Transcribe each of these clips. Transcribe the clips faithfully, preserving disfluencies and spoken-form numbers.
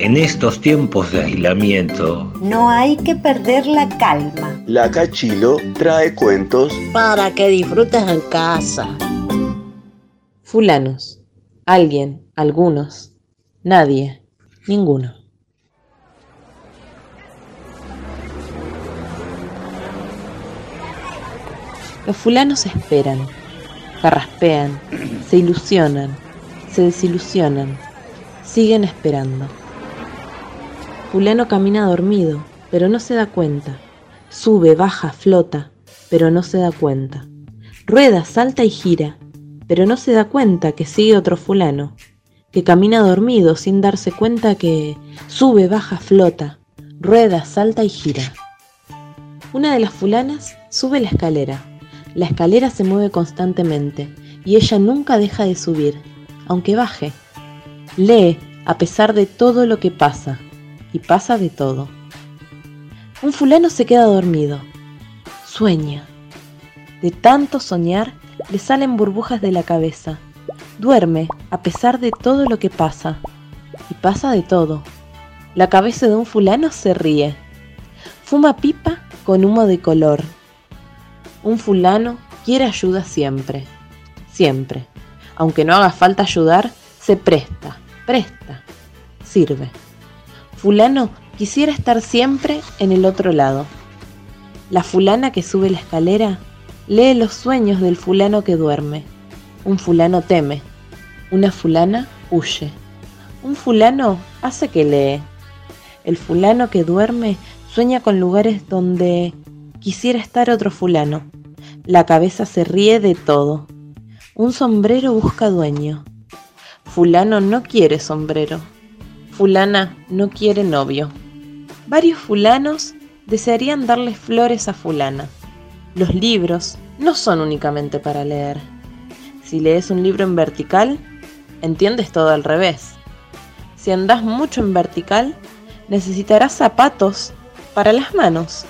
En estos tiempos de aislamiento, no hay que perder la calma. La Cachilo trae cuentos para que disfrutes en casa. Fulanos, alguien, algunos, nadie, ninguno. Los fulanos esperan, carraspean, se ilusionan, se desilusionan, siguen esperando. Fulano camina dormido, pero no se da cuenta. Sube, baja, flota, pero no se da cuenta. Rueda, salta y gira, pero no se da cuenta que sigue otro fulano, que camina dormido sin darse cuenta que sube, baja, flota, rueda, salta y gira. Una de las fulanas sube la escalera. La escalera se mueve constantemente y ella nunca deja de subir, aunque baje. Lee a pesar de todo lo que pasa, y pasa de todo. Un fulano se queda dormido. Sueña. De tanto soñar, le salen burbujas de la cabeza. Duerme a pesar de todo lo que pasa, y pasa de todo. La cabeza de un fulano se ríe. Fuma pipa con humo de color. Un fulano quiere ayuda siempre, siempre. Aunque no haga falta ayudar, se presta, presta, sirve. Fulano quisiera estar siempre en el otro lado. La fulana que sube la escalera lee los sueños del fulano que duerme. Un fulano teme, una fulana huye. Un fulano hace que lee. El fulano que duerme sueña con lugares donde quisiera estar otro fulano. La cabeza se ríe de todo. Un sombrero busca dueño. Fulano no quiere sombrero. Fulana no quiere novio. Varios fulanos desearían darles flores a fulana. Los libros no son únicamente para leer. Si lees un libro en vertical, entiendes todo al revés. Si andás mucho en vertical, necesitarás zapatos para las manos.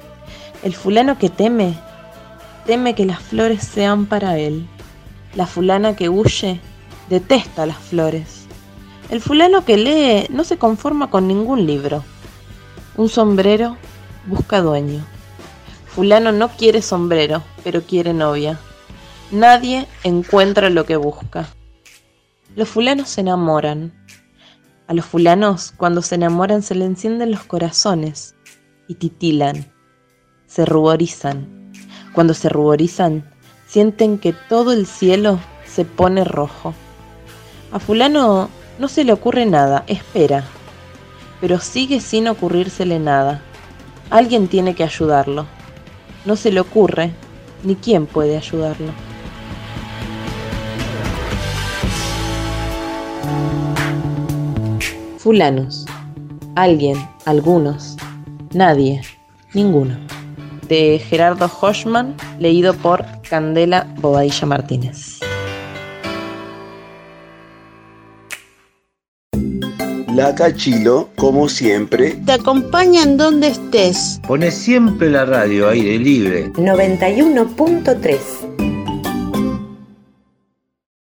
El fulano que teme, teme que las flores sean para él. La fulana que huye, detesta las flores. El fulano que lee no se conforma con ningún libro. Un sombrero busca dueño. Fulano no quiere sombrero, pero quiere novia. Nadie encuentra lo que busca. Los fulanos se enamoran. A los fulanos, cuando se enamoran, se le encienden los corazones y titilan. Se ruborizan. Cuando se ruborizan, sienten que todo el cielo se pone rojo. A fulano no se le ocurre nada, espera, pero sigue sin ocurrírsele nada. Alguien tiene que ayudarlo. No se le ocurre ni quién puede ayudarlo. Fulanos, alguien, algunos, nadie, ninguno. De Gerardo Hochman, leído por Candela Bobadilla Martínez. La Cachilo, como siempre, te acompaña en donde estés. Poné siempre la radio aire libre. noventa y uno punto tres.